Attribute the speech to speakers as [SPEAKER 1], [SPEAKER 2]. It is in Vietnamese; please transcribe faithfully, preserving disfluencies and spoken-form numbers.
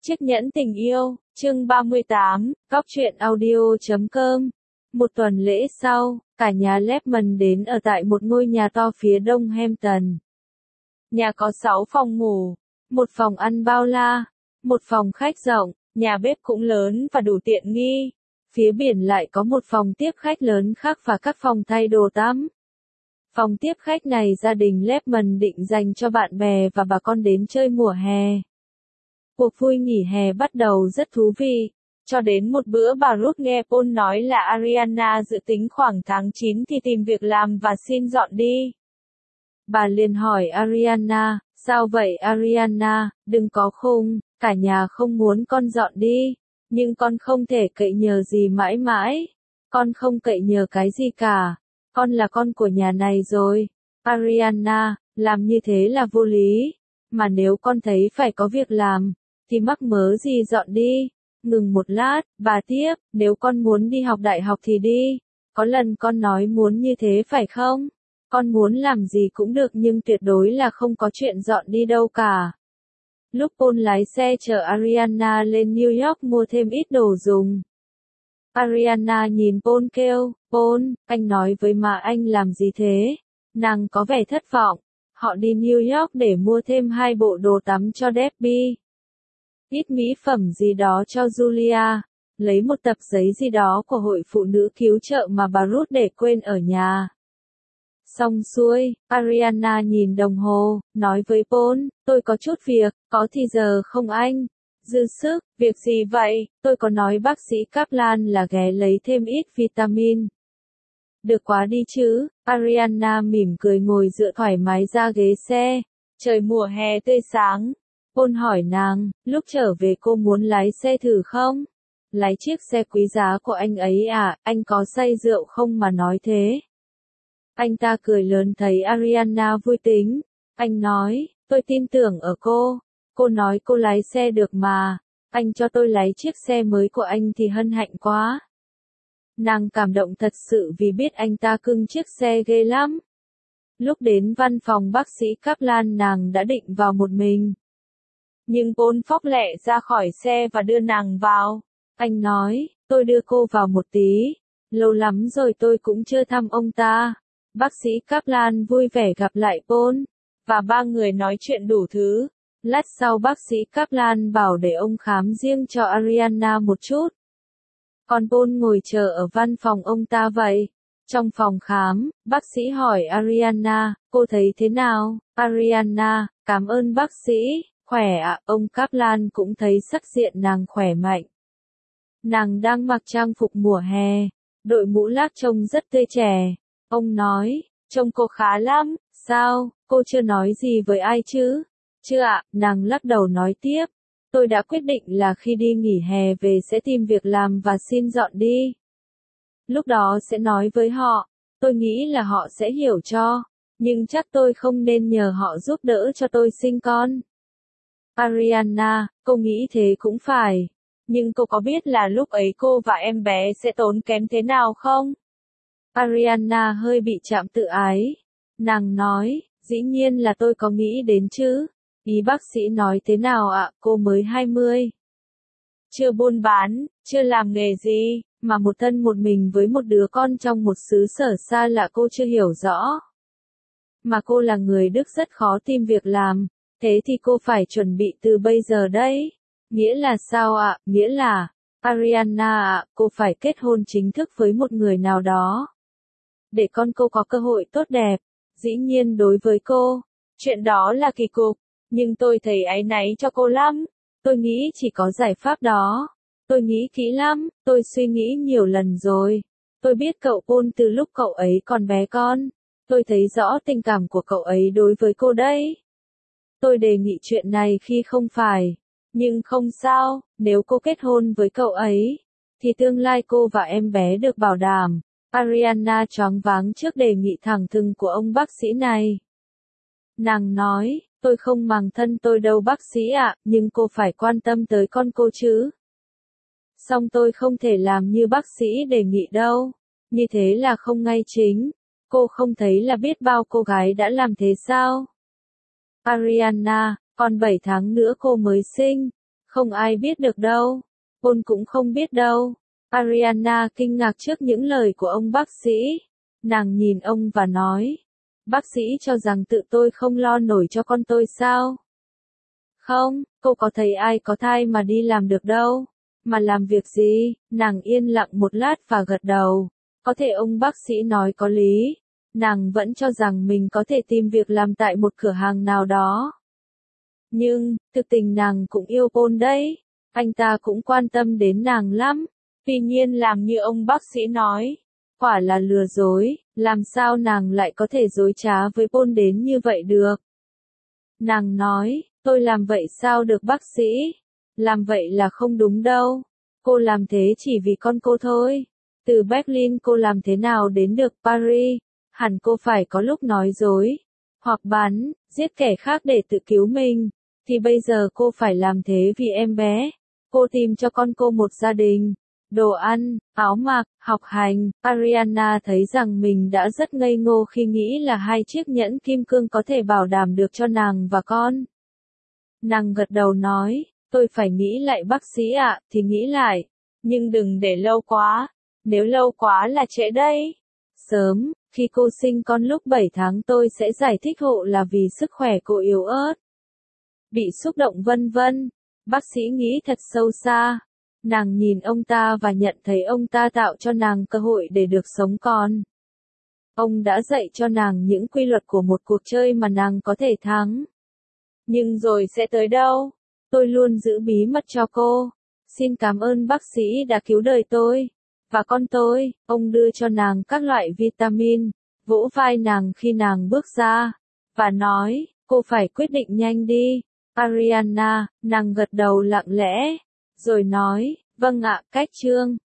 [SPEAKER 1] Chiếc nhẫn tình yêu, chương ba mươi tám, góc truyện audio chấm com. Một tuần lễ sau, cả nhà Lehman đến ở tại một ngôi nhà to phía đông Hampton. Nhà có sáu phòng ngủ, một phòng ăn bao la, một phòng khách rộng, nhà bếp cũng lớn và đủ tiện nghi. Phía biển lại có một phòng tiếp khách lớn khác và các phòng thay đồ tắm. Phòng tiếp khách này gia đình Lehman định dành cho bạn bè và bà con đến chơi mùa hè. Cuộc vui nghỉ hè bắt đầu rất thú vị, cho đến một bữa bà Ruth nghe Paul nói là Ariana dự tính khoảng tháng chín thì tìm việc làm và xin dọn đi. Bà liền hỏi Ariana, sao vậy Ariana, đừng có khùng, cả nhà không muốn con dọn đi, nhưng con không thể cậy nhờ gì mãi mãi, con không cậy nhờ cái gì cả, con là con của nhà này rồi. Ariana, làm như thế là vô lý, mà nếu con thấy phải có việc làm, thì mắc mớ gì dọn đi. Ngừng một lát, bà tiếp, nếu con muốn đi học đại học thì đi. Có lần con nói muốn như thế phải không? Con muốn làm gì cũng được nhưng tuyệt đối là không có chuyện dọn đi đâu cả. Lúc Paul lái xe chở Ariana lên New York mua thêm ít đồ dùng. Ariana nhìn Paul kêu, Paul, anh nói với má anh làm gì thế? Nàng có vẻ thất vọng. Họ đi New York để mua thêm hai bộ đồ tắm cho Debbie. Ít mỹ phẩm gì đó cho Julia, lấy một tập giấy gì đó của hội phụ nữ cứu trợ mà bà Ruth để quên ở nhà. Xong xuôi, Ariana nhìn đồng hồ, nói với Paul, tôi có chút việc, có thì giờ không anh? Dư sức, việc gì vậy? Tôi có nói bác sĩ Kaplan là ghé lấy thêm ít vitamin. Được quá đi chứ, Ariana mỉm cười ngồi dựa thoải mái ra ghế xe. Trời mùa hè tươi sáng. Paul hỏi nàng, lúc trở về cô muốn lái xe thử không? Lái chiếc xe quý giá của anh ấy à, anh có say rượu không mà nói thế? Anh ta cười lớn thấy Ariana vui tính. Anh nói, tôi tin tưởng ở cô. Cô nói cô lái xe được mà. Anh cho tôi lái chiếc xe mới của anh thì hân hạnh quá. Nàng cảm động thật sự vì biết anh ta cưng chiếc xe ghê lắm. Lúc đến văn phòng bác sĩ Kaplan nàng đã định vào một mình. Nhưng Paul phóc lẹ ra khỏi xe và đưa nàng vào. Anh nói, tôi đưa cô vào một tí. Lâu lắm rồi tôi cũng chưa thăm ông ta. Bác sĩ Kaplan vui vẻ gặp lại Paul. Và ba người nói chuyện đủ thứ. Lát sau bác sĩ Kaplan bảo để ông khám riêng cho Ariana một chút. Còn Paul ngồi chờ ở văn phòng ông ta vậy. Trong phòng khám, bác sĩ hỏi Ariana, cô thấy thế nào? Ariana, cảm ơn bác sĩ. Khỏe ạ, à, ông Kaplan cũng thấy sắc diện nàng khỏe mạnh. Nàng đang mặc trang phục mùa hè, đội mũ lác trông rất tươi trẻ. Ông nói, trông cô khá lắm, sao, cô chưa nói gì với ai chứ? Chưa ạ, à, nàng lắc đầu nói tiếp. Tôi đã quyết định là khi đi nghỉ hè về sẽ tìm việc làm và xin dọn đi. Lúc đó sẽ nói với họ, tôi nghĩ là họ sẽ hiểu cho, nhưng chắc tôi không nên nhờ họ giúp đỡ cho tôi sinh con. Ariana, cô nghĩ thế cũng phải. Nhưng cô có biết là lúc ấy cô và em bé sẽ tốn kém thế nào không? Ariana hơi bị chạm tự ái. Nàng nói, dĩ nhiên là tôi có nghĩ đến chứ. Ý bác sĩ nói thế nào ạ, cô mới hai mươi. Chưa buôn bán, chưa làm nghề gì, mà một thân một mình với một đứa con trong một xứ sở xa lạ cô chưa hiểu rõ. Mà cô là người Đức rất khó tìm việc làm. Thế thì cô phải chuẩn bị từ bây giờ đấy. Nghĩa là sao ạ? À? Nghĩa là, Ariana ạ, à, cô phải kết hôn chính thức với một người nào đó. Để con cô có cơ hội tốt đẹp. Dĩ nhiên đối với cô, chuyện đó là kỳ cục. Nhưng tôi thấy áy náy cho cô lắm. Tôi nghĩ chỉ có giải pháp đó. Tôi nghĩ kỹ lắm, tôi suy nghĩ nhiều lần rồi. Tôi biết cậu Paul từ lúc cậu ấy còn bé con. Tôi thấy rõ tình cảm của cậu ấy đối với cô đấy. Tôi đề nghị chuyện này khi không phải. Nhưng không sao, nếu cô kết hôn với cậu ấy, thì tương lai cô và em bé được bảo đảm. Ariana choáng váng trước đề nghị thẳng thừng của ông bác sĩ này. Nàng nói, tôi không màng thân tôi đâu bác sĩ ạ, nhưng cô phải quan tâm tới con cô chứ. Song tôi không thể làm như bác sĩ đề nghị đâu. Như thế là không ngay chính. Cô không thấy là biết bao cô gái đã làm thế sao? Ariana, còn bảy tháng nữa cô mới sinh. Không ai biết được đâu. Paul cũng không biết đâu. Ariana kinh ngạc trước những lời của ông bác sĩ. Nàng nhìn ông và nói. Bác sĩ cho rằng tự tôi không lo nổi cho con tôi sao? Không, cô có thấy ai có thai mà đi làm được đâu. Mà làm việc gì? Nàng yên lặng một lát và gật đầu. Có thể ông bác sĩ nói có lý. Nàng vẫn cho rằng mình có thể tìm việc làm tại một cửa hàng nào đó. Nhưng, thực tình nàng cũng yêu Paul đấy. Anh ta cũng quan tâm đến nàng lắm. Tuy nhiên làm như ông bác sĩ nói. Quả là lừa dối, làm sao nàng lại có thể dối trá với Paul đến như vậy được? Nàng nói, tôi làm vậy sao được bác sĩ? Làm vậy là không đúng đâu. Cô làm thế chỉ vì con cô thôi. Từ Berlin cô làm thế nào đến được Paris? Hẳn cô phải có lúc nói dối, hoặc bắn, giết kẻ khác để tự cứu mình. Thì bây giờ cô phải làm thế vì em bé. Cô tìm cho con cô một gia đình, đồ ăn, áo mặc, học hành. Ariana thấy rằng mình đã rất ngây ngô khi nghĩ là hai chiếc nhẫn kim cương có thể bảo đảm được cho nàng và con. Nàng gật đầu nói, tôi phải nghĩ lại bác sĩ ạ, thì nghĩ lại. Nhưng đừng để lâu quá. Nếu lâu quá là trễ đấy. Sớm, khi cô sinh con lúc bảy tháng tôi sẽ giải thích hộ là vì sức khỏe cô yếu ớt. Bị xúc động vân vân. Bác sĩ nghĩ thật sâu xa. Nàng nhìn ông ta và nhận thấy ông ta tạo cho nàng cơ hội để được sống còn. Ông đã dạy cho nàng những quy luật của một cuộc chơi mà nàng có thể thắng. Nhưng rồi sẽ tới đâu? Tôi luôn giữ bí mật cho cô. Xin cảm ơn bác sĩ đã cứu đời tôi. Và con tôi, ông đưa cho nàng các loại vitamin, vỗ vai nàng khi nàng bước ra, và nói, cô phải quyết định nhanh đi. Ariana, nàng gật đầu lặng lẽ, rồi nói, vâng ạ, cách chương.